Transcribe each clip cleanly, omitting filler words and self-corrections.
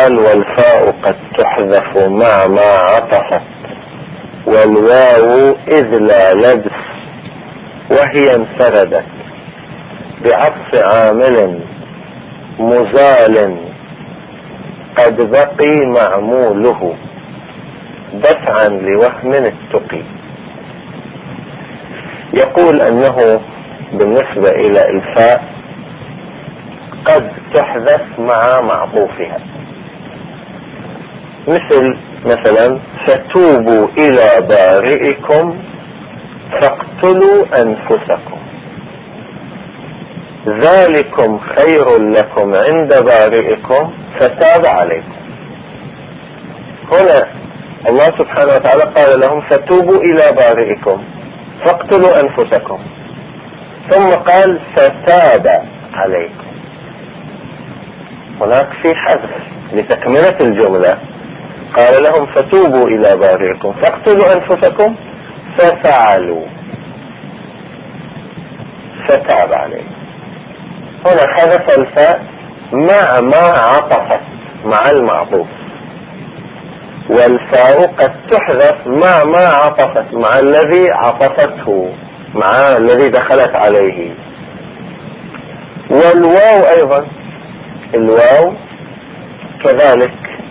قال والفاء قد تحذف مع ما عطفت والواو إذ لا لبس وهي انفردت بعطف عامل مزال قد بقي معموله دفعا لوهم التقي. يقول أنه بالنسبة إلى الفاء قد تحذف مع معطوفها، مثلا فتوبوا إلى بارئكم فاقتلوا أنفسكم ذلكم خير لكم عند بارئكم فتاب عليكم. هنا الله سبحانه وتعالى قال لهم فتوبوا إلى بارئكم فاقتلوا أنفسكم، ثم قال فتاب عليكم. هناك في حذف لتكملة الجملة، قال لهم فتوبوا إلى بارئكم فاقتلوا أنفسكم ففعلوا فتاب عليكم. هنا حذف الفاء مع ما عطفت مع المعطوف، والفاء قد تحذف مع ما عطفت مع الذي عطفته، مع الذي دخلت عليه. والواو أيضا، الواو كذلك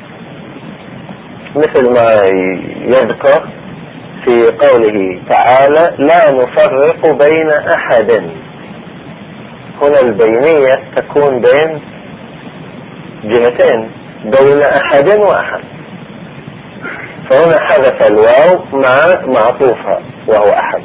مثل ما يذكر في قوله تعالى لا نفرق بين أحد. هنا البينية تكون بين جهتين، بين أحد وأحد، فهنا حذف الواو مع معطوفها وهو أحد.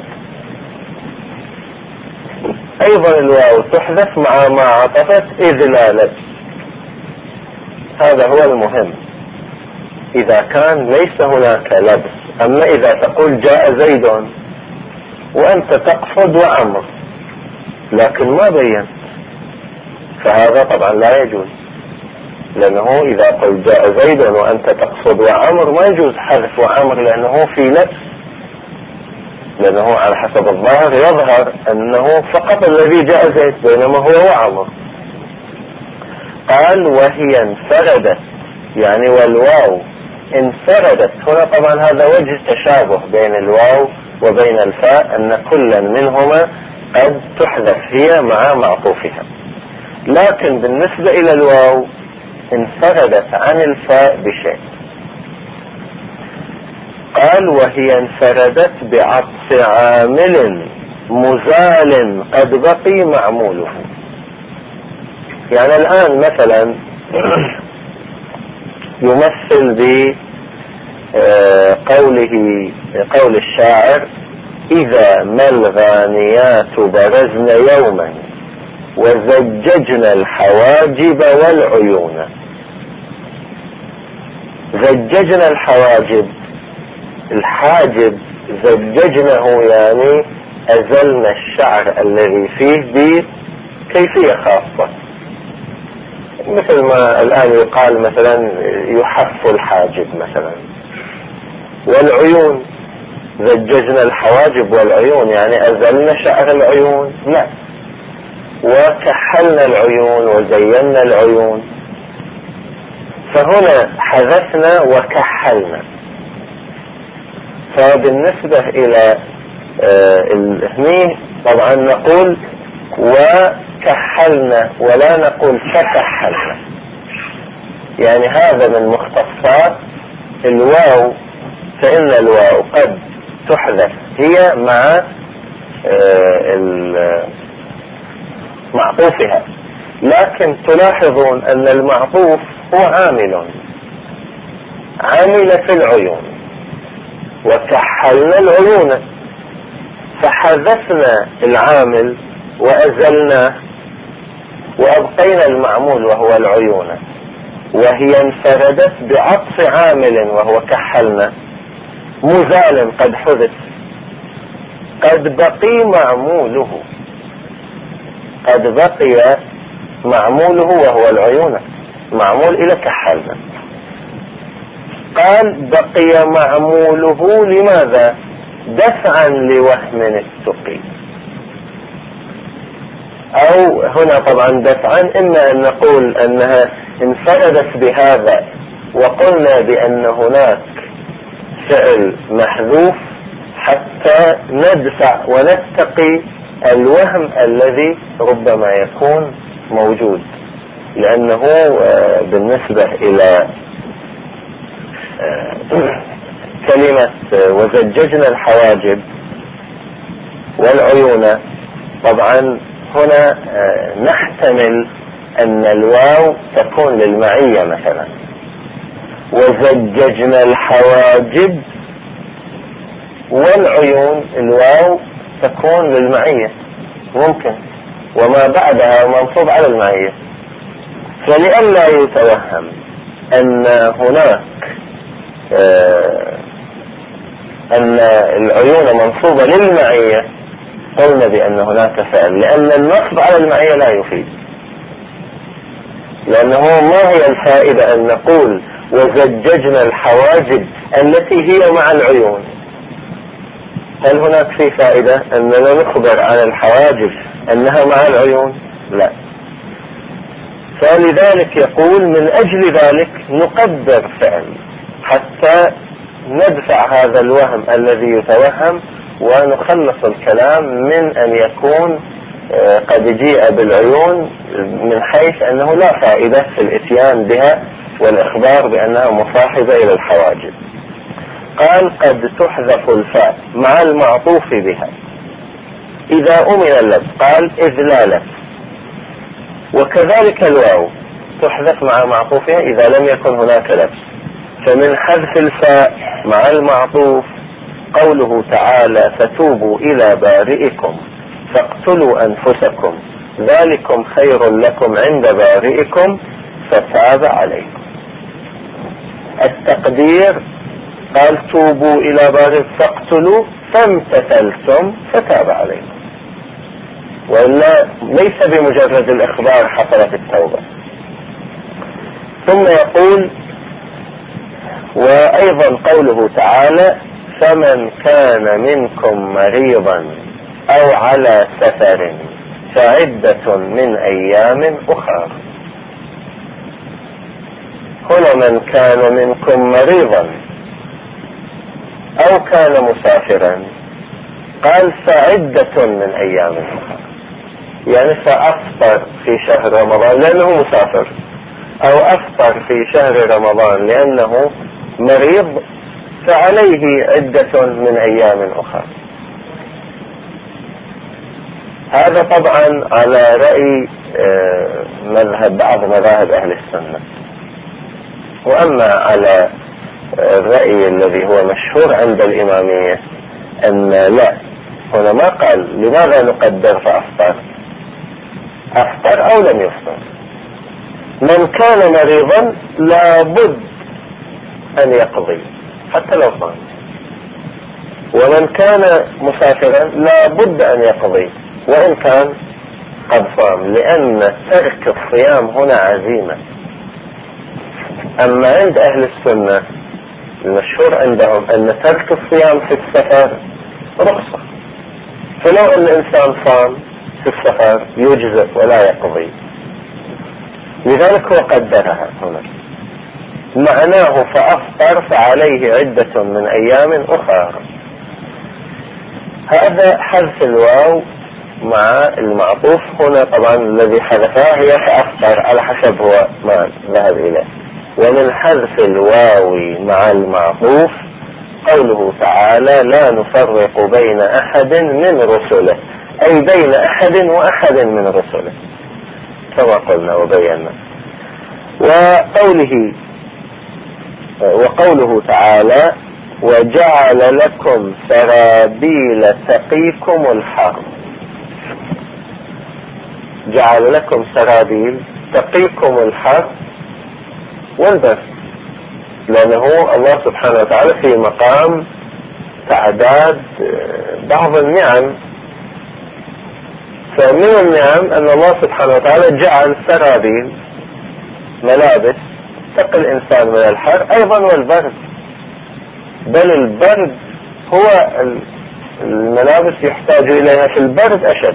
أيضا الواو تحذف مع ما عطفت إذ لا لبس. هذا هو المهم إذا كان ليس هناك لبس. أما إذا تقول جاء زيد وأنت تقصد وعمر لكن ما بينت، فهذا طبعا لا يجوز، لأنه إذا قلت جاء زيد وأنت تقصد وعمر ما يجوز حذف وعمر، لأنه في لبس، لأنه على حسب الظاهر يظهر أنه فقط الذي جاء زيد بينما هو وعمر. قال وهي انفردت، يعني والواو انفردت. هنا طبعا هذا وجه تشابه بين الواو وبين الفاء، أن كلا منهما قد تحذف هي مع معطوفها، لكن بالنسبة إلى الواو انفردت عن الفاء بشيء. قال وهي انفردت بعطف عامل مزال قد بقي معموله. يعني الآن مثلا يمثل قول الشاعر إذا ما الغانيات برزن يوما وزججنا الحواجب والعيون. زججنا الحواجب، الحاجب زججناه يعني أزلنا الشعر الذي فيه بكيفية خاصة، مثل ما الآن يقال مثلا يحف الحاجب مثلا. والعيون زججنا الحواجب والعيون يعني أزلنا شعر العيون، لا، وكحلنا العيون وزينا العيون. فهنا حذفنا وكحلنا. فبالنسبة إلى هني طبعا نقول وكحلنا ولا نقول فكحلنا، يعني هذا من مختصات الواو. فإن الواو قد تحذف هي مع معطوفها، لكن تلاحظون أن المعطوف هو عامل في العيون، وكحلنا العيون، فحذفنا العامل وأزلناه وأبقينا المعمول وهو العيون. وهي انفردت بعطف عامل وهو كحلنا مزال قد حذف قد بقي معموله، قد بقي معموله وهو العيون، معمول إلى كحلنا. قال بقي معموله لماذا؟ دفعا لوهم التقي. أو هنا طبعا دفعا، إما أن نقول أنها انفردت بهذا وقلنا بأن هناك فعل محذوف حتى ندفع ونتقي الوهم الذي ربما يكون موجود، لأنه بالنسبة إلى كلمة وزججنا الحواجب والعيون، طبعا هنا نحتمل أن الواو تكون للمعية مثلا، وزججنا الحواجب والعيون الواو تكون للمعية ممكن، وما بعدها منصوب على المعية. فلئلا يتوهم أن هناك أن العيون منصوبة للمعية، قلنا بأن هناك فعل، لأن النصب على المعية لا يفيد، لأنه ما هي الفائدة أن نقول وزججنا الحواجب التي هي مع العيون؟ هل هناك في فائدة أننا نخبر عن الحواجب أنها مع العيون؟ لا. فلذلك يقول من أجل ذلك نقدر فعل حتى ندفع هذا الوهم الذي يتوهم، ونخلص الكلام من أن يكون قد جيء بالعيون من حيث أنه لا فائدة في الاتيان بها والإخبار بأنها مصاحبة إلى الحواجب. قال قد تحذف الفاء مع المعطوف بها إذا أمن اللبس، قال إذ لا لبس، وكذلك الواو تحذف مع معطوفها إذا لم يكن هناك لبس. فمن حذف الفاء مع المعطوف قوله تعالى فتوبوا إلى بارئكم فاقتلوا أنفسكم ذلكم خير لكم عند بارئكم فتاب عليكم. التقدير قال توبوا إلى بارئكم فاقتلوا فامتثلتم فتاب عليكم، وإلا ليس بمجرد الإخبار حصلت التوبة. ثم يقول وأيضا قوله تعالى فمن كان منكم مريضا أو على سفر فعدة من أيام أخرى. هنا من كان منكم مريضا أو كان مسافرا، قال فعدة من أيام أخرى، يعني فأفطر في شهر رمضان لأنه مسافر، أو أفطر في شهر رمضان لأنه مريض، فعليه عدة من أيام أخرى. هذا طبعا على رأي مذهب بعض مذاهب أهل السنة. وأما على الرأي الذي هو مشهور عند الإمامية أن لا، هنا ما قال لماذا نقدر فأفطر، أفطر أو لم يفطر، من كان مريضا لابد أن يقضي حتى لو صام، ومن كان مسافرا لابد أن يقضي وإن كان قد صام، لأن ترك الصيام هنا عزيمة. أما عند أهل السنة المشهور عندهم أن ترك الصيام في السفر رخصة، فلو أن الإنسان صام في السفر يجزئ ولا يقضي، لذلك هو قدرها هنا معناه فأفطر فعليه عدة من أيام أخرى. هذا حذف الواو مع المعطوف. هنا طبعا الذي حذفها هي فأفطر على حسب هو ما ذهب إليه. ومن حذف الواو مع المعطوف قوله تعالى لا نفرق بين أحد من رسله، أي بين أحد وأحد من رسله كما قلنا وبينا. وقوله تعالى وجعل لكم سرابيل تقيكم الحر، جعل لكم سرابيل تقيكم الحر والبرد، لأنه الله سبحانه وتعالى في مقام تعداد بعض النعم. فمن النعم أن الله سبحانه وتعالى جعل سرابيل ملابس تقي الإنسان من الحر أيضا والبرد، بل البرد هو الملابس يحتاج إليها في البرد أشد.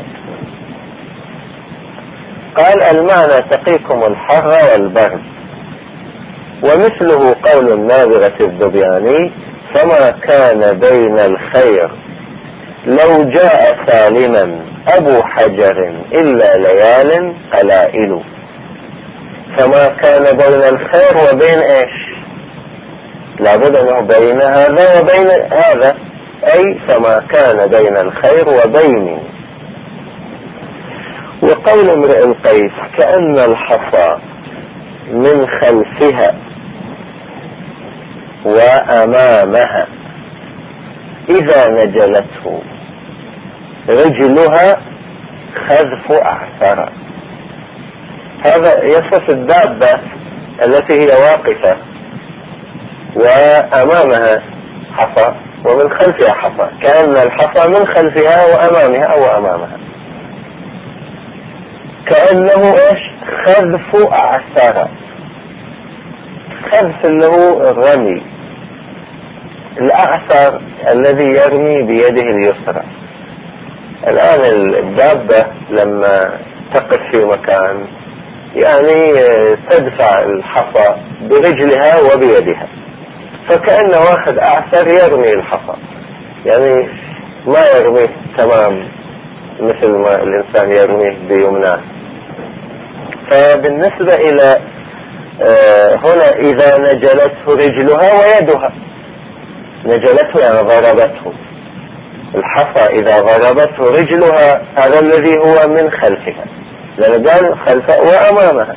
قال المعنى تقيكم الحر والبرد، ومثله قول النابغة الذبياني: فما كان بين الخير لو جاء سالما أبو حجر إلا ليال قلائل. فما كان بين الخير وبين إيش؟ لابد أنه بين هذا وبين هذا، أي فما كان بين الخير وبين. وقول امرئ القيس: كأن الحصى من خلفها وأمامها إذا نجلته رجلها خذف أعثر. هذا يصف الدابة التي هي واقفة وأمامها حصى ومن خلفها حصى، كأن الحصى من خلفها وأمامها أو أمامها، كأنه إيش؟ خذف أعثر. خذف اللي هو الرمي، الأعثر الذي يرمي بيده اليسرى. الآن الدابة لما تقف في مكان يعني تدفع الحصى برجلها وبيدها، فكأن واحد أعثر يرمي الحصى، يعني ما يرميه تمام مثل ما الإنسان يرميه بيمناه. فبالنسبة إلى هنا إذا نجلته رجلها ويدها، نجلته يعني ضربته، الحصى إذا ضربته رجلها هذا الذي هو من خلفها، لأن قال خلفها وأمامها،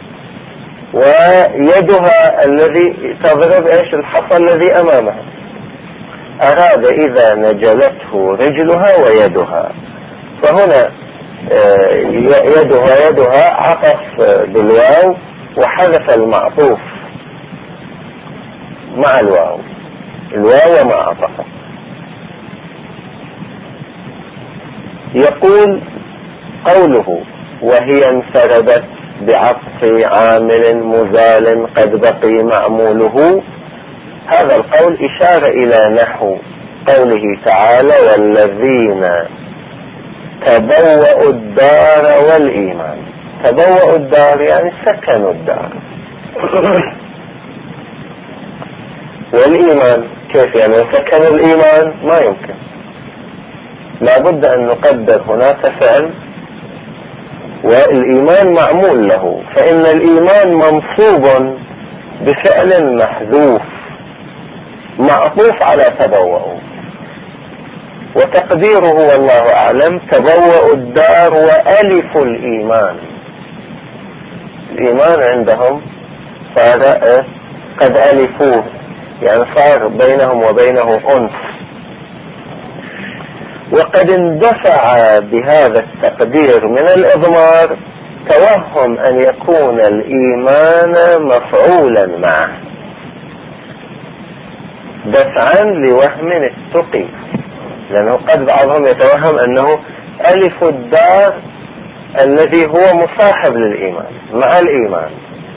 ويدها الذي تضرب إيش؟ الحصى الذي أمامها. أراد إذا نجلته رجلها ويدها، فهنا يدها عطف بالواو وحذف المعطوف مع الواو ما عطفه. يقول قوله: وهي انفردت بعطف عامل مزال قد بقي معموله. هذا القول إشارة إلى نحو قوله تعالى: والذين تبوأوا الدار والإيمان. تبوأوا الدار يعني سكنوا الدار. والإيمان كيف يعني سكنوا الإيمان؟ ما يمكن، لابد أن نقدر هناك فعل والإيمان معمول له، فإن الإيمان منصوب بفعل محذوف معطوف على تبوأوا، وتقديره والله أعلم: تبوأوا الدار وألف الإيمان. الإيمان عندهم صار قد ألفوه، يعني صار بينهم وبينه أنس. وقد اندفع بهذا التقدير من الإضمار توهم أن يكون الإيمان مفعولا معه، دفعا لوهم التقي، لأنه قد بعضهم يتوهم أنه ألف الدار الذي هو مصاحب للإيمان مع الإيمان.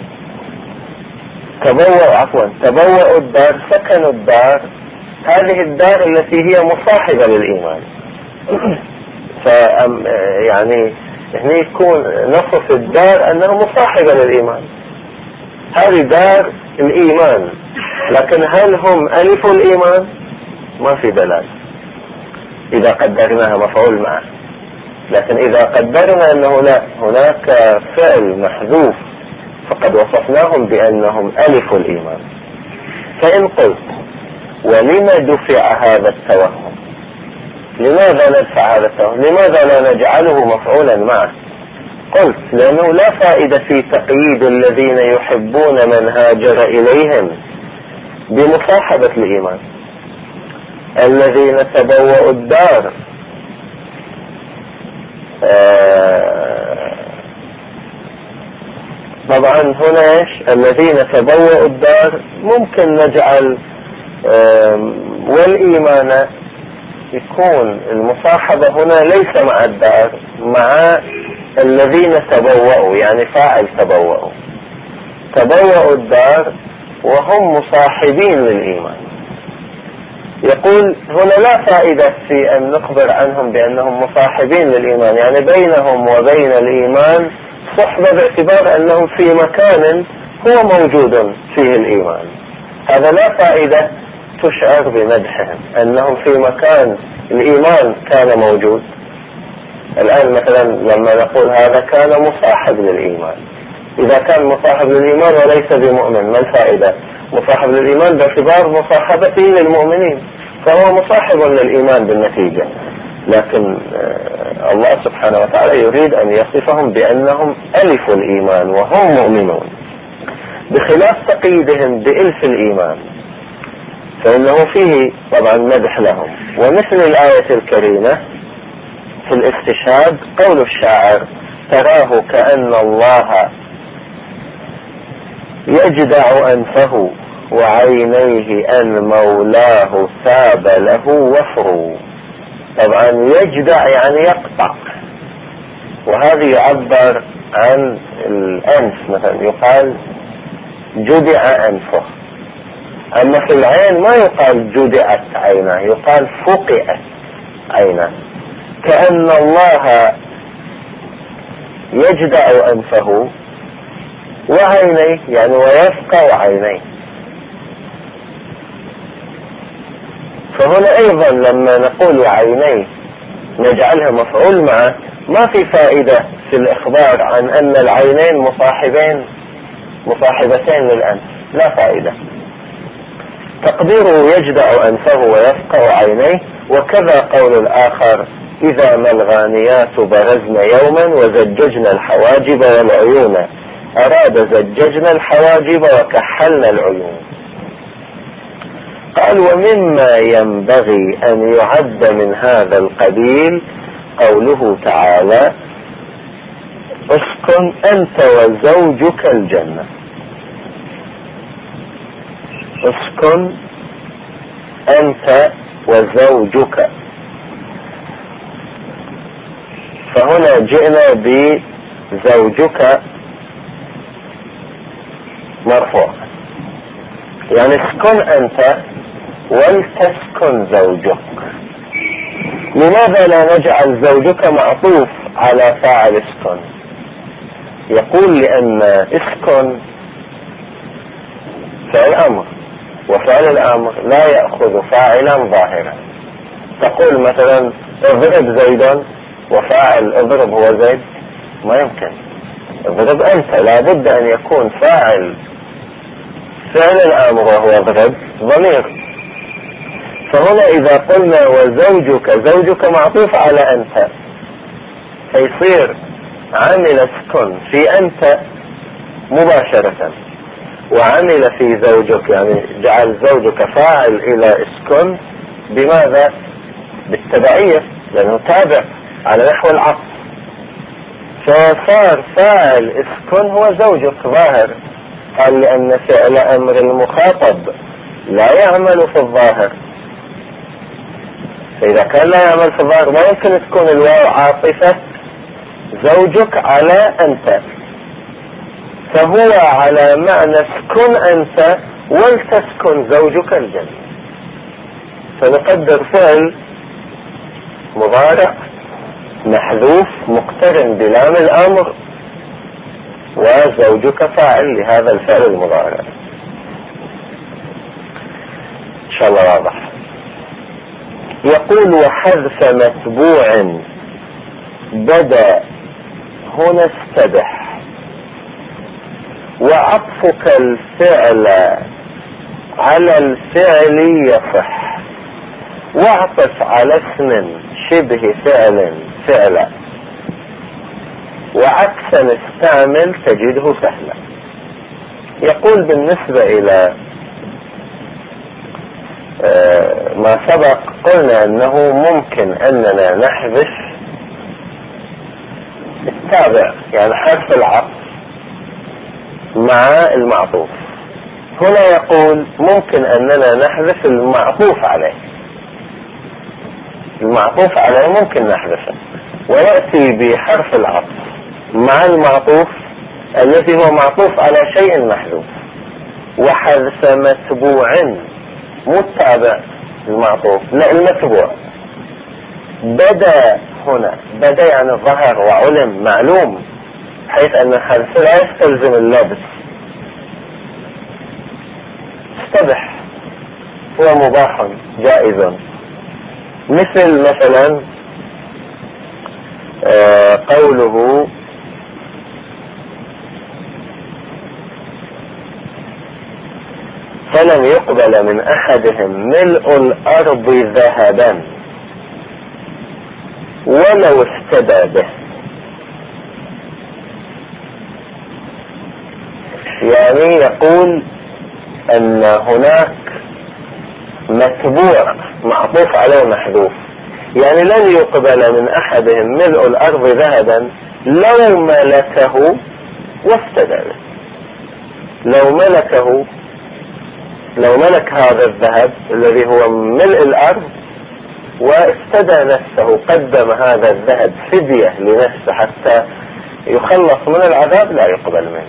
تبوأوا الدار، سكنوا الدار، هذه الدار التي هي مصاحبة للإيمان. يعني هنا يكون نصف الدار أنها مصاحبة للإيمان، هذه دار الإيمان، لكن هل هم ألفوا الإيمان؟ ما في دلالة إذا قدرناها مفعول معه. لكن إذا قدرنا أنه لا، هناك فعل محذوف، فقد وصفناهم بأنهم ألفوا الإيمان. فإن قلت: ولما دفع هذا التوهم؟ لماذا ندفع هذا التوهم؟ لماذا لا نجعله مفعولا معه؟ قلت: لأنه لا فائدة في تقييد الذين يحبون من هاجر إليهم بمصاحبة الإيمان. الذين تبوأوا الدار طبعا هنا ايش؟ الذين تبوأوا الدار ممكن نجعل والإيمان يكون المصاحبة هنا ليس مع الدار، مع الذين تبوأوا، يعني فاعل تبوأوا الدار وهم مصاحبين للإيمان. يقول هنا لا فائدة في أن نخبر عنهم بأنهم مصاحبين للإيمان، يعني بينهم وبين الإيمان صحبة باعتبار أنهم في مكان هو موجود فيه الإيمان. هذا لا فائدة تشعر بمدحهم أنهم في مكان الإيمان كان موجود. الآن مثلا لما نقول هذا كان مصاحب للإيمان، إذا كان مصاحب للإيمان وليس بمؤمن ما الفائدة؟ مصاحب للإيمان باعتبار مصاحبته للمؤمنين، فهو مصاحب للإيمان بالنتيجة. لكن الله سبحانه وتعالى يريد أن يصفهم بأنهم ألف الإيمان وهم مؤمنون، بخلاف تقييدهم بإلف الإيمان، فإنه فيه طبعا مدح لهم. ومثل الآية الكريمة في الاستشهاد قول الشاعر: تراه كأن الله يجدع أنفه وعينيه أن مولاه ثاب له وفر. طبعا يجدع يعني يقطع، وهذا يعبر عن الأنف، مثلا يقال جدع أنفه. أما في العين ما يقال جدعت عينه، يقال فقئت عينه. كأن الله يجدع أنفه وعينيه يعني ويفقع عينيه. فهنا أيضا لما نقول عينيه نجعلها مفعول معه، ما في فائدة في الإخبار عن أن العينين مصاحبتين للأنف، لا فائدة. تقديره يجدع أنفه ويفقع عينيه. وكذا قول الآخر: إذا ما الغانيات برزن يوما وزججنا الحواجب والعيون، أراد زججنا الحواجب وكحلنا العيون. قال: ومما ينبغي أن يعد من هذا القبيل قوله تعالى: اسكن أنت وزوجك الجنة. اسكن أنت وزوجك، فهنا جئنا بزوجك مرفوع، يعني اسكن أنت ولتسكن زوجك. لماذا لا نجعل زوجك معطوف على فاعل اسكن؟ يقول: لأن اسكن فعل أمر، وفعل الأمر لا يأخذ فاعلا ظاهرا. تقول مثلا اضرب زيدا وفاعل اضرب هو زيد، ما يمكن. اضرب أنت، لا بد أن يكون فاعل الأمر وهو اضرب ضمير. فهنا إذا قلنا وزوجك، زوجك معطوف على أنت، فيصير عمل اسكن في أنت مباشرة، وعمل في زوجك، يعني جعل زوجك فاعل إلى اسكن. بماذا؟ بالتبعية، لأنه تابع على نحو العطف، فصار فاعل اسكن هو زوجك ظاهر. قال: لأن فعل أمر المخاطب لا يعمل في الظاهر، فإذا كان لا يعمل في الظاهر ما يمكن تكون الواو عاطفة زوجك على أنت، فهو على معنى اسكن أنت ولتسكن زوجك الجنة. فنقدر فعل مضارع محذوف مقترن بلام الأمر، وزوجك فاعل لهذا الفعل المضارع. إن شاء الله واضح. يقول: وحذف متبوع بدا هنا استبح، وعطفك الفعل على الفعل يصح، واعطف على اسم شبه فعلا، وعكسا استعمل تجده سهلا. يقول: بالنسبة إلى ما سبق قلنا أنه ممكن أننا نحذف التابع، يعني حرف العطف مع المعطوف. هنا يقول: ممكن أننا نحذف المعطوف عليه. المعطوف عليه ممكن نحذفه، ويأتي بحرف العطف مع المعطوف الذي هو معطوف على شيء محذوف. وحذف متبوع، مو التابع المعطوف، لا المتبوع. بدا هنا، بدا يعني ظهر وعلم معلوم، حيث أن الحذف لا يستلزم اللبس، مستبح، هو مباح جائز. مثلا قوله فلن يقبل من أحدهم ملء الأرض ذهبا ولو افتدى به. يعني يقول أن هناك متبوع معطوف عليه محذوف، يعني لن يقبل من أحدهم ملء الأرض ذهبا لو ملكه وافتدى به. لو ملك هذا الذهب الذي هو ملء الأرض وافتدى نفسه، قدم هذا الذهب فدية لنفسه حتى يخلص من العذاب، لا يقبل منه.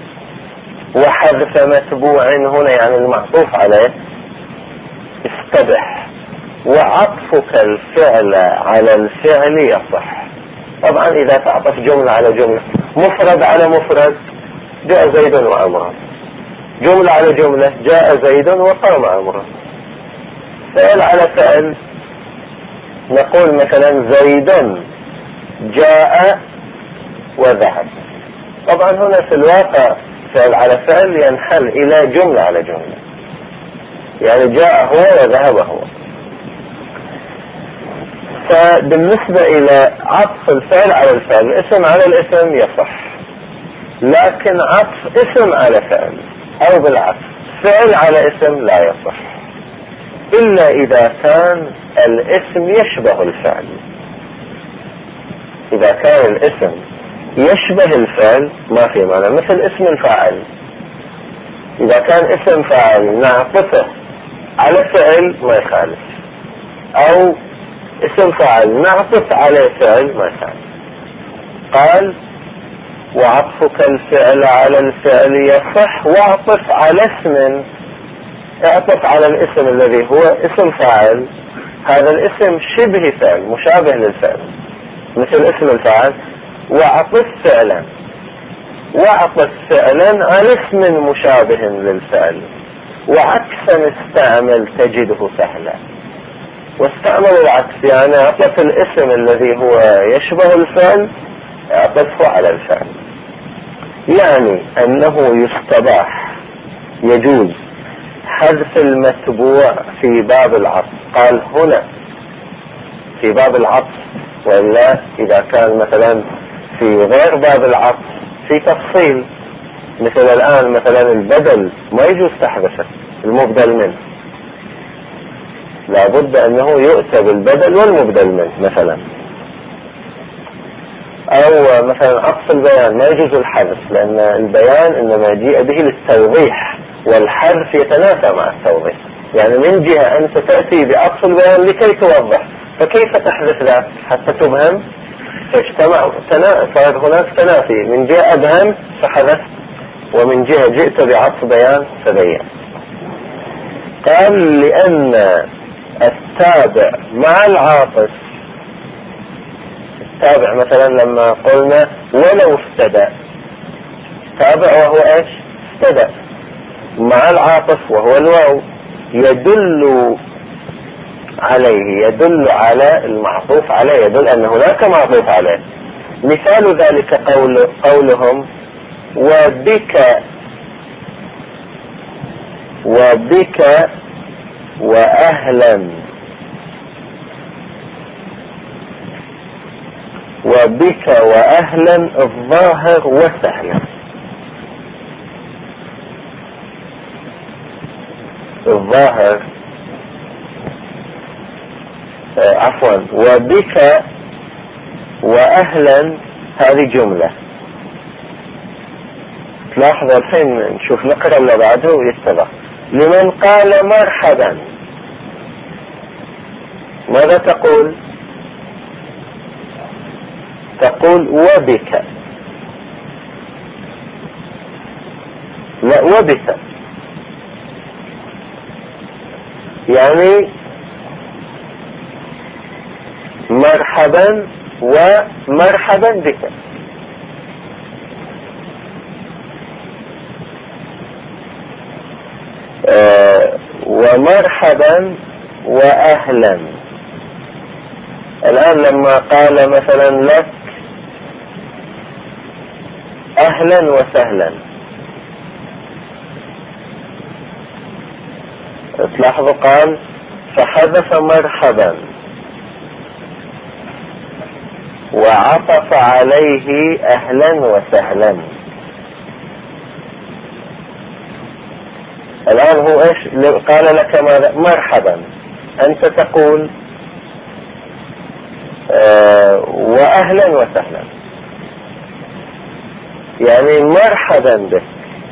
وحذف متبوع هنا يعني المعطوف عليه استبح، وعطفك الفعل على الفعل يصح. طبعا إذا تعطف جملة على جملة، مفرد على مفرد، جاء زيد وعمر، جملة على جملة، جاء زيد وقام عمر. فعل على فعل، نقول مثلا زيد جاء وذهب. طبعا هنا في الواقع فعل على فعل ينحل إلى جملة على جملة، يعني جاء هو وذهب هو. فبالنسبة إلى عطف الفعل على الفعل، الاسم على الاسم يصح، لكن عطف اسم على فعل أو بالعكس فعل على اسم لا يصح، إلا إذا كان الاسم يشبه الفعل. إذا كان الاسم يشبه الفعل ما في معنى، مثل اسم الفاعل. إذا كان اسم فاعل نعطفه على فعل ما يخالف، أو اسم فاعل نعطف عليه فعل ما يخالف. قال وعطفك الفعل على الفعل يصح، واعطف على اسم، اعطف على الاسم الذي هو اسم فاعل، هذا الاسم شبه فعل مشابه للفعل مثل اسم الفاعل، واعطف فعلا على اسم مشابه للفعل، وعكسا استعمل تجده سهلا. واستعمل العكس، يعني اعطف الاسم الذي هو يشبه الفعل اعطفه على الفعل، يعني انه يستباح يجوز حذف المتبوع في باب العطف. قال هنا في باب العطف، وإلا إذا كان مثلا في غير باب العطف في تفصيل، مثل الآن مثلا البدل ما يجوز تحذفه، المبدل منه لابد أنه يؤتى بالبدل والمبدل منه مثلا. أو مثلا عطف البيان ما يجوز الحذف، لأن البيان إنما جيء به للتوضيح، والحذف يتنافى مع التوضيح. يعني من جهة أنت تأتي بعطف البيان لكي توضح، فكيف تحذف ذلك حتى تبهم؟ صار هناك تنافي، من جهة أبهم فحذف، ومن جهة جئت بعطف بيان فبين. قال لأن التابع مع العاطف، التابع مثلا لما قلنا ولو افتدى، تابع وهو ايش؟ افتدى، مع العاطف وهو الواو، يدل عليه، يدل على المعطوف عليه، يدل أن هناك معطوف عليه. مثال ذلك قولهم وبك وأهلا، وبك وأهلا الظاهر وسهلا. الظاهر عفوا، وبك وأهلا هذه جملة. تلاحظ الحين نشوف نقرأ اللي بعده ويتبع. لمن قال مرحبا ماذا تقول؟ تقول وبك، لا وبك، يعني مرحبا ومرحبا بك. ومرحبا وأهلا. الآن لما قال مثلا لك أهلا وسهلا، تلاحظوا قال فحذف مرحبا وعطف عليه أهلا وسهلا. الآن هو إيش قال لك؟ ماذا؟ مرحبا. أنت تقول وأهلا وسهلا، يعني مرحبا بك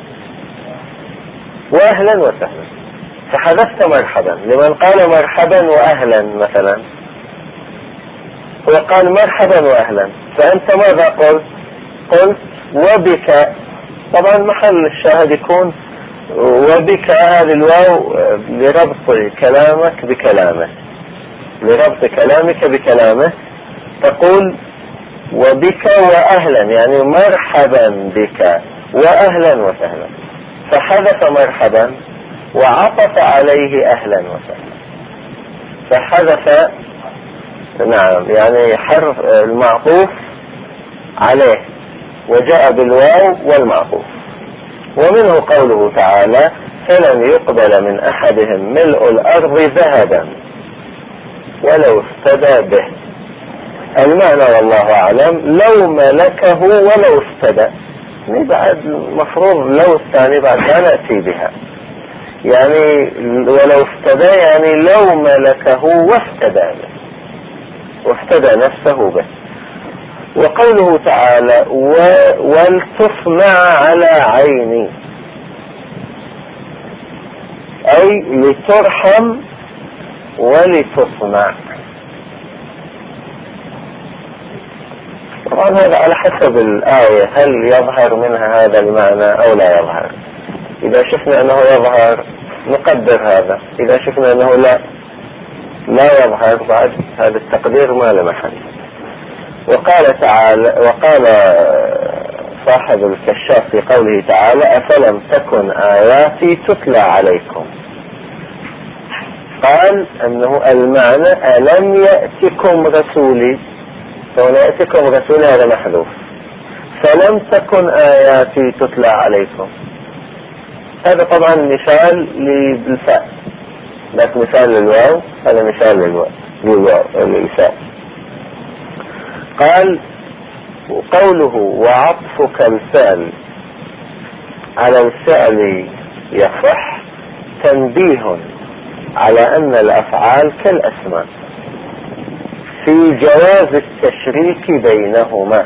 وأهلا وسهلا. فحذفت مرحبا. لمن قال مرحبا وأهلا مثلا، هو قال مرحبا وأهلا، فأنت ماذا قلت؟ قلت وبك. طبعا محل الشاهد يكون وبك، هذه الواو لربط كلامك بكلامه، لربط كلامك بكلامه. تقول وبك وأهلا، يعني مرحبا بك وأهلا وسهلا. فحذف مرحبا وعطف عليه أهلا وسهلا، فحذف نعم يعني حرف المعطوف عليه وجاء بالواو والمعطوف. ومنه قوله تعالى فلن يقبل من أحدهم ملء الأرض ذهبا ولو افتدى به. المعنى والله أعلم لو ملكه ولو افتدى، يعني بعد مفروض لو الثاني بعد ما نأتي بها، يعني ولو افتدى يعني لو ملكه وافتدى به، وافتدى نفسه به. وقوله تعالى ولتصنع على عيني، أي لترحم ولتصنع. طبعا هذا على حسب الآية، هل يظهر منها هذا المعنى أو لا يظهر. إذا شفنا أنه يظهر نقدر هذا، إذا شفنا أنه لا يظهر بعد هذا التقدير ما له محل. وقال تعالى، وقال صاحب الكشاف في قوله تعالى أفلم تكن آياتي تتلى عليكم، قال أنه المعنى ألم يأتكم رسولي، فهنا يأتكم رسولي هذا محذوف، فلم تكن آياتي تتلى عليكم. هذا طبعا مثال للفاء، ذاك مثال للواو، هذا مثال للفاء. قال وقوله وعطفك الفعل على الفعل يصح تنبيه على أن الأفعال كالأسماء في جواز التشريك بينهما،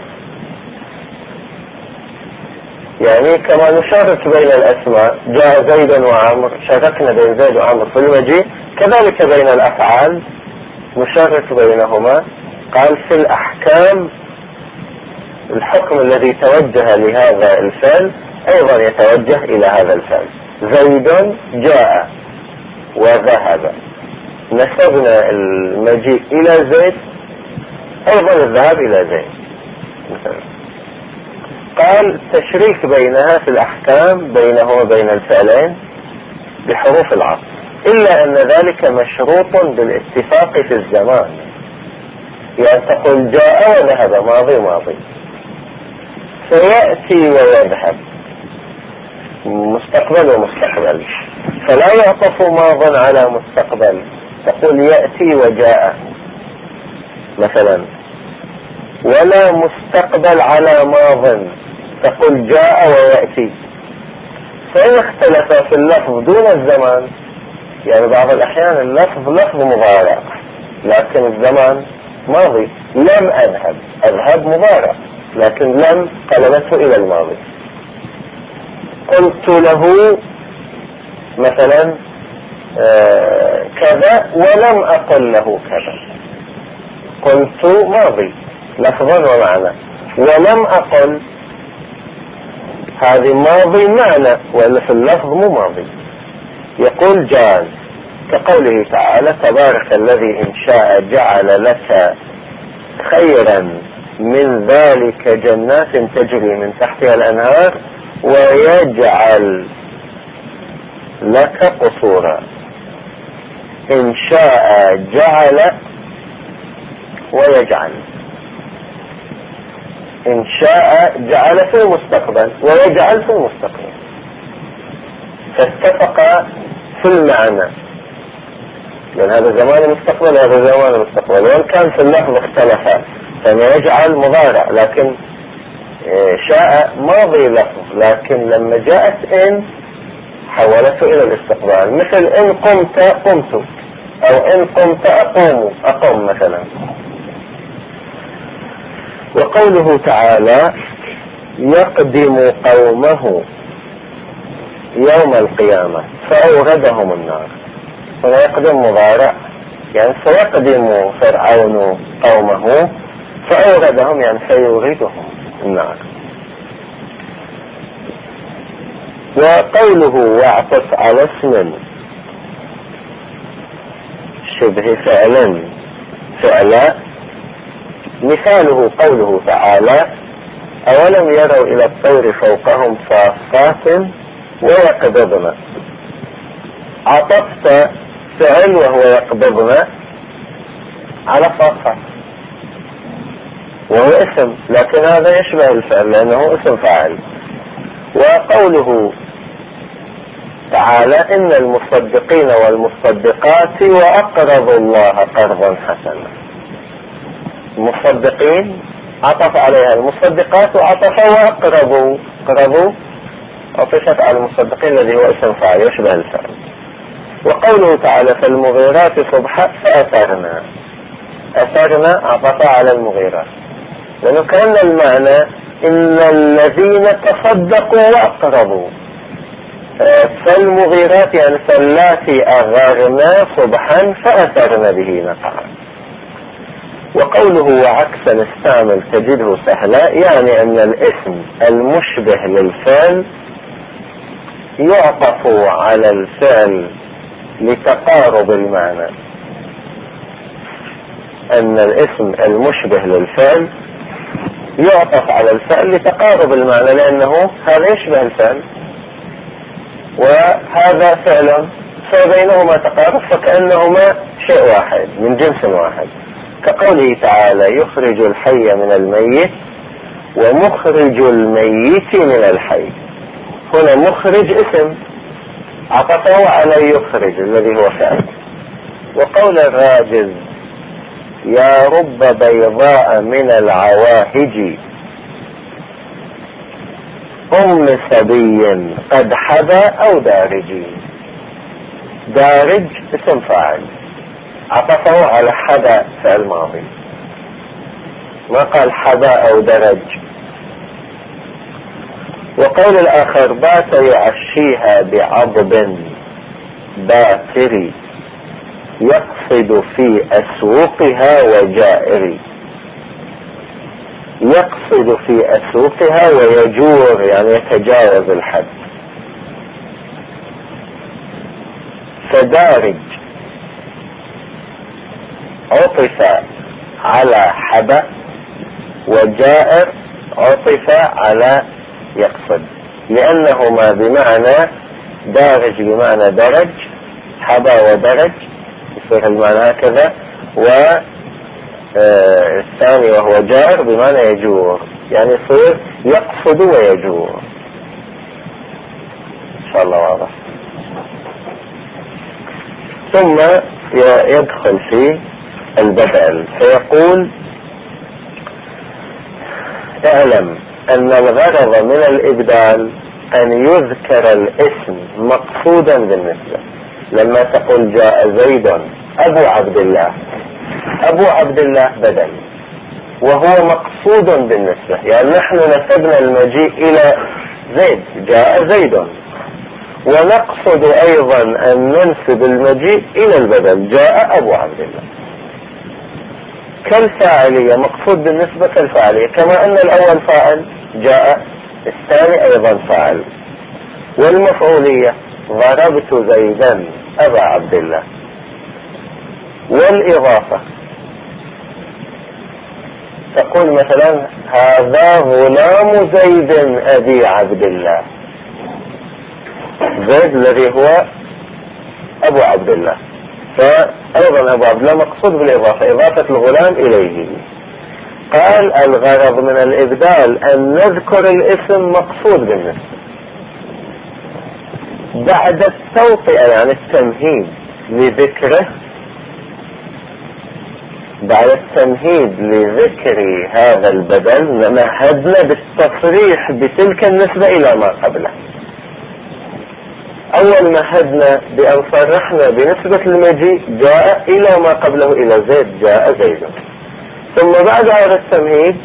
يعني كما نشارك بين الأسماء، جاء زيد وعمر شاركنا بين زيد وعمر في المجيء، كذلك بين الأفعال نشارك بينهما. قال في الأحكام الحكم الذي توجه لهذا الفعل أيضا يتوجه إلى هذا الفعل. زيد جاء وذهب، نسبنا المجيء إلى زيد أيضا الذهاب إلى زيد مثلا. قال تشريك بينها في الأحكام بينه وبين الفعلين بحروف العطف، إلا أن ذلك مشروط بالاتفاق في الزمان، يعني تقول جاء وذهب ماضي، سيأتي ويذهب مستقبل ومستقبل، فلا يعطف ماض على مستقبل، تقول يأتي وجاء مثلا، ولا مستقبل على ماض تقول جاء ويأتي. فإن اختلف في اللفظ دون الزمان، يعني بعض الأحيان اللفظ لفظ مضارع لكن الزمان ماضي، لم أذهب مضارع لكن لم قلبته إلى الماضي. قلت له مثلا كذا ولم أقل له كذا، قلت ماضي لفظا ومعنى، ولم أقل هذه ماضي معنى ولا في اللفظ مو ماضي. يقول جاز، كقوله تعالى تبارك الذي إن شاء جعل لك خيرا من ذلك جنات تجري من تحتها الأنهار ويجعل لك قصورا. إن شاء جعل ويجعل، إن شاء جعل في المستقبل ويجعل في المستقبل، فاتفق في المعنى، لأن هذا زمان المستقبل وهذا زمان المستقبل، وإن كان في اللفظ اختلفا، فيجعل مضارع لكن شاء ماضي لفظ، لكن لما جاءت إن حولته إلى الاستقبال، مثل إن قمت قمت، أو إن قمت أقوم مثلا. وقوله تعالى يقدم قومه يوم القيامة فأوردهم النار، هنا يقدم مضارع، يعني سيقدم فرعون قومه، فأوردهم يعني سيوردهم النار. وقوله واعطف على اسم شبه فعلا مثاله قوله تعالى أولم يروا إلى الطير فوقهم صافات ويقبضن، عطفت فعل وهو يقبضن على صافات وهو اسم، لكن هذا يشبه الفعل لأنه اسم فاعل. وقوله تعالى إن المصدقين والمصدقات وأقرضوا الله قرضا حسنا، المصدقين عطف عليها المصدقات وعطف وأقرضوا، قرضوا عطفت على المصدقين الذي هو اسم فاعل يشبه الفعل. وقوله تعالى فالمغيرات صبحا فأثرنا، أثرنا عطف على المغيرات، لأنه كان المعنى إن الذين تصدقوا وأقرضوا، فالمغيرات يعني فاللاتي أغرنا صبحا فأثرنا به نقعا. وقوله وعكسا استعمل تجده سهلا، يعني أن الاسم المشبه للفعل يعطف على الفعل لتقارب المعنى، أن الاسم المشبه للفعل يعطف على الفعل لتقارب المعنى، لأنه هذا يشبه الفعل وهذا فعل فبينهما تقارب، فكأنهما شيء واحد من جنس واحد، كقوله تعالى يخرج الحي من الميت ومخرج الميت من الحي. هنا مخرج اسم عطفه على يخرج الذي هو فعل. وقول الراجز يا رب بيضاء من العواهج صبي قد حبى أو دارج، دارج اسم فاعل عطفه على حبى فعل ماضي، ما قال حبى أو درج. وقول الآخر بات يعشيها بعضب باتري يقصد في أسوقها وجائري، يقصد في أسوقها ويجور يعني يتجاوز الحد. فدارج عطف على حبى، وجائر عطف على يقصد، لأنهما بمعنى دارج بمعنى درج، حبى ودرج يصير المعنى هكذا، والثاني وهو جار بمعنى يجور، يعني يصير يقصد ويجور. إن شاء الله واضح. ثم يدخل في البدل فيقول اعلم أن الغرض من الإبدال أن يذكر الاسم مقصودا بالنسبة. لما تقول جاء زيد أبو عبد الله، أبو عبد الله بدل وهو مقصود بالنسبة، يعني نحن نسبنا المجيء إلى زيد جاء زيد، ونقصد أيضا أن ننسب المجيء إلى البدل جاء أبو عبد الله، كالفاعلية مقصود بالنسبة كالفاعلية، كما أن الأول فاعل جاء الثاني أيضا فاعل. والمفعولية ضربت زيدا أبا عبد الله. والإضافة تقول مثلا هذا غلام زيد أبي عبد الله، زيد الذي هو أبو عبد الله، فأيضا أبو عبد الله مقصود بالإضافة، إضافة الغلام إليه. قال الغرض من الإبدال أن نذكر الاسم مقصود بالنسبة بعد التوطئة، يعني التمهيد لذكره، بعد التمهيد لذكر هذا البدل مهدنا بالتصريح بتلك النسبة إلى ما قبله. أول مهدنا بأن صرحنا بنسبة المجيء جاء إلى ما قبله إلى زيد، جاء زيد. ثم بعد هذا التمهيد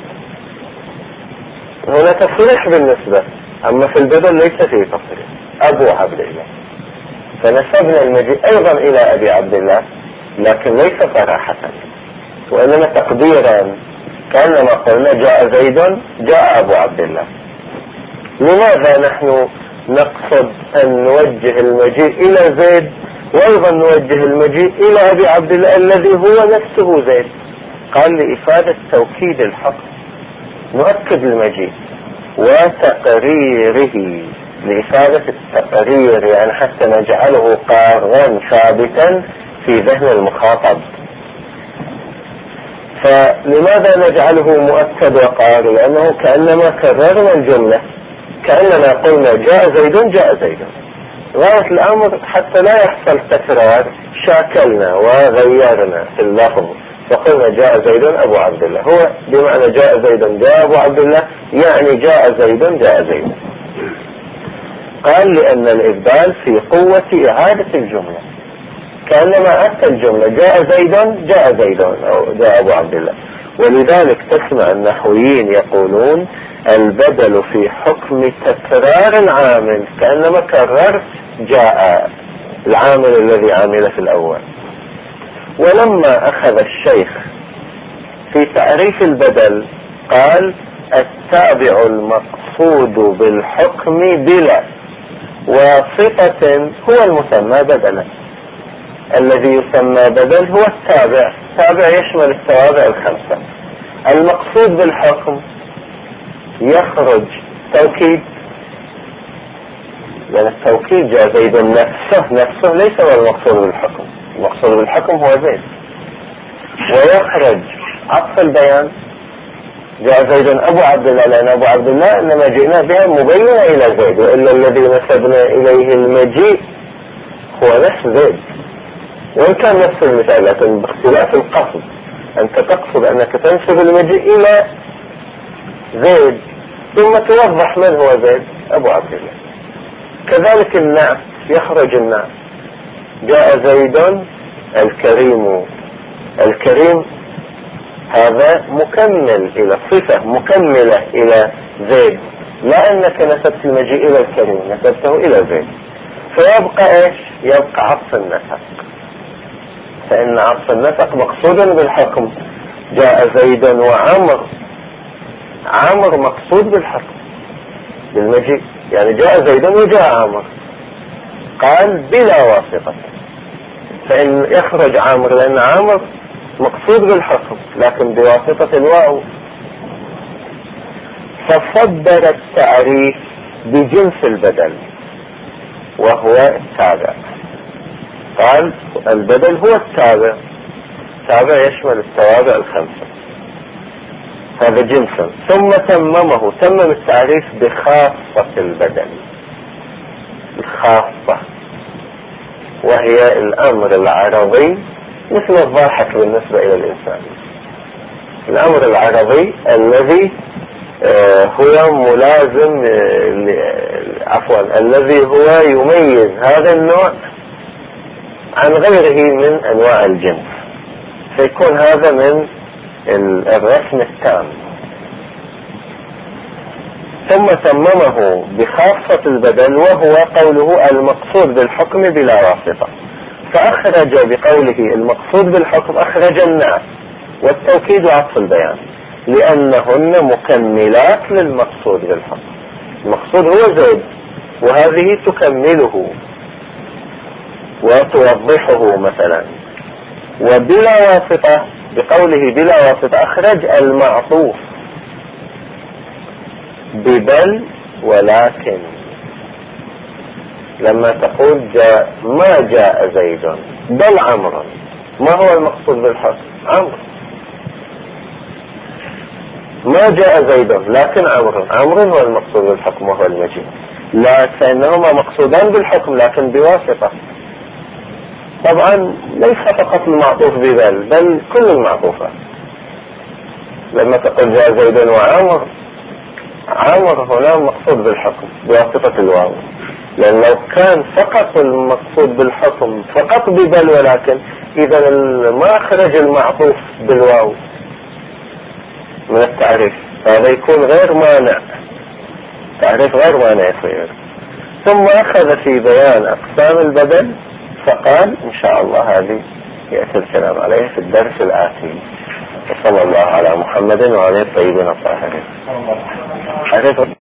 هنا تصريح بالنسبة، أما في البدل ليس فيه تصريح، أبو عبد الله، فنسبنا المجيء أيضا إلى أبي عبد الله، لكن ليس صراحة وإنما تقديرا، كأنما قلنا جاء زيد جاء أبو عبد الله. لماذا نحن نقصد أن نوجه المجيء إلى زيد وأيضا نوجه المجيء إلى أبي عبد الله الذي هو نفسه زيد؟ قال لإفادة توكيد الحق، نؤكد المجيء وتقريره، لإفادة التقرير، يعني حتى نجعله قارا ثابتا في ذهن المخاطب. فلماذا نجعله مؤكد وقار؟ لأنه كأنما كررنا الجملة، كأننا قلنا جاء زيد جاء زيد. غاية الأمر حتى لا يحصل تكرار شاكلنا وغيرنا في اللفظ، فقلنا جاء زيد أبو عبد الله، هو بمعنى جاء زيد جاء أبو عبد الله، يعني جاء زيد جاء زيد. قال لأن الإبدال في قوة إعادة الجملة، كأنما أتى الجملة جاء زيد جاء زيد أو جاء أبو عبد الله. ولذلك تسمع النحويين يقولون البدل في حكم تكرار العامل، كأنما كررت جاء العامل الذي عمل في الأول. ولما أخذ الشيخ في تعريف البدل قال التابع المقصود بالحكم بلا واسطة هو المسمى بدلا. الذي يسمى بدل هو التابع، التابع يشمل التوابع الخمسة. المقصود بالحكم يخرج توكيد، لأن التوكيد جاء زيد نفسه ليس هو المقصود بالحكم، المقصود بالحكم هو زيد. ويخرج عطف البيان، جاء زيد أبو عبد الله، لأن أبو عبد الله إنما جئنا بها مبينة إلى زيد، وإلا الذي نسبنا إليه المجيء هو نفس زيد، وإن كان نفس المثال لكن باختلاف القصد. أنت تقصد أنك تنسب المجيء إلى زيد ثم توضح من هو زيد، أبو عبد الله. كذلك النعت، يخرج النعت، جاء زيد الكريم، الكريم هذا مكمل إلى صفة مكملة إلى زيد، لا أنك نسبت المجيء إلى الكريم، نسبته إلى زيد. فيبقى إيش؟ يبقى عطف النسق، فإن عطف النسق مقصود بالحكم. جاء زيد وعمر، عمر مقصود بالحكم بالمجيء، يعني جاء زيد وجاء عمر، قال بلا واسطة، فإن يخرج عمر لأن عمر مقصود بالحكم لكن بواسطة الواو. فصدر التعريف بجنس البدل وهو التابع، قال البدل هو التابع، التابع يشمل التوابع الخمسة، هذا جنسا. ثم تمم التعريف بخاصة البدل، الخاصة وهي الأمر العرضي مثل الضاحك بالنسبة إلى الإنسان، الأمر العرضي الذي هو ملازم، الذي هو يميز هذا النوع عن غيره من أنواع الجنس، فيكون هذا من الرسم التام. ثم تممه بخاصة البدل وهو قوله المقصود بالحكم بلا واسطة، فأخرج بقوله المقصود بالحكم أخرج النعت والتوكيد وعطف البيان، لأنهن مكملات للمقصود بالحكم. المقصود هو زيد وهذه تكمله وتوضحه مثلا. وبلا واسطة بقوله بلا واسطة أخرج المعطوف ببل ولكن، لما تقول جاء ما جاء زيد بل عمرو، ما هو المقصود بالحصر؟ عمرو. ما جاء زيد لكن عمرو هو المقصود بالحكم وهو المجيء، لا فإنهما مقصودان بالحكم لكن بواسطة. طبعا ليس فقط المعطوف ببل بل كل المعطوفات. لما تقول جاء زيد وعمر، عمر هنا مقصود بالحكم بواسطة الواو، لأن لو كان فقط المقصود بالحكم فقط ببل ولكن إذا ما أخرج المعطوف بالواو من التعريف، هذا يكون غير مانع، تعريف غير مانع يصير. ثم أخذ في بيان أقسام البدل فقال إن شاء الله هذه يأتي الكلام عليه في الدرس الآتي. وصلى الله على محمد وعلى الطيبين الطاهرين.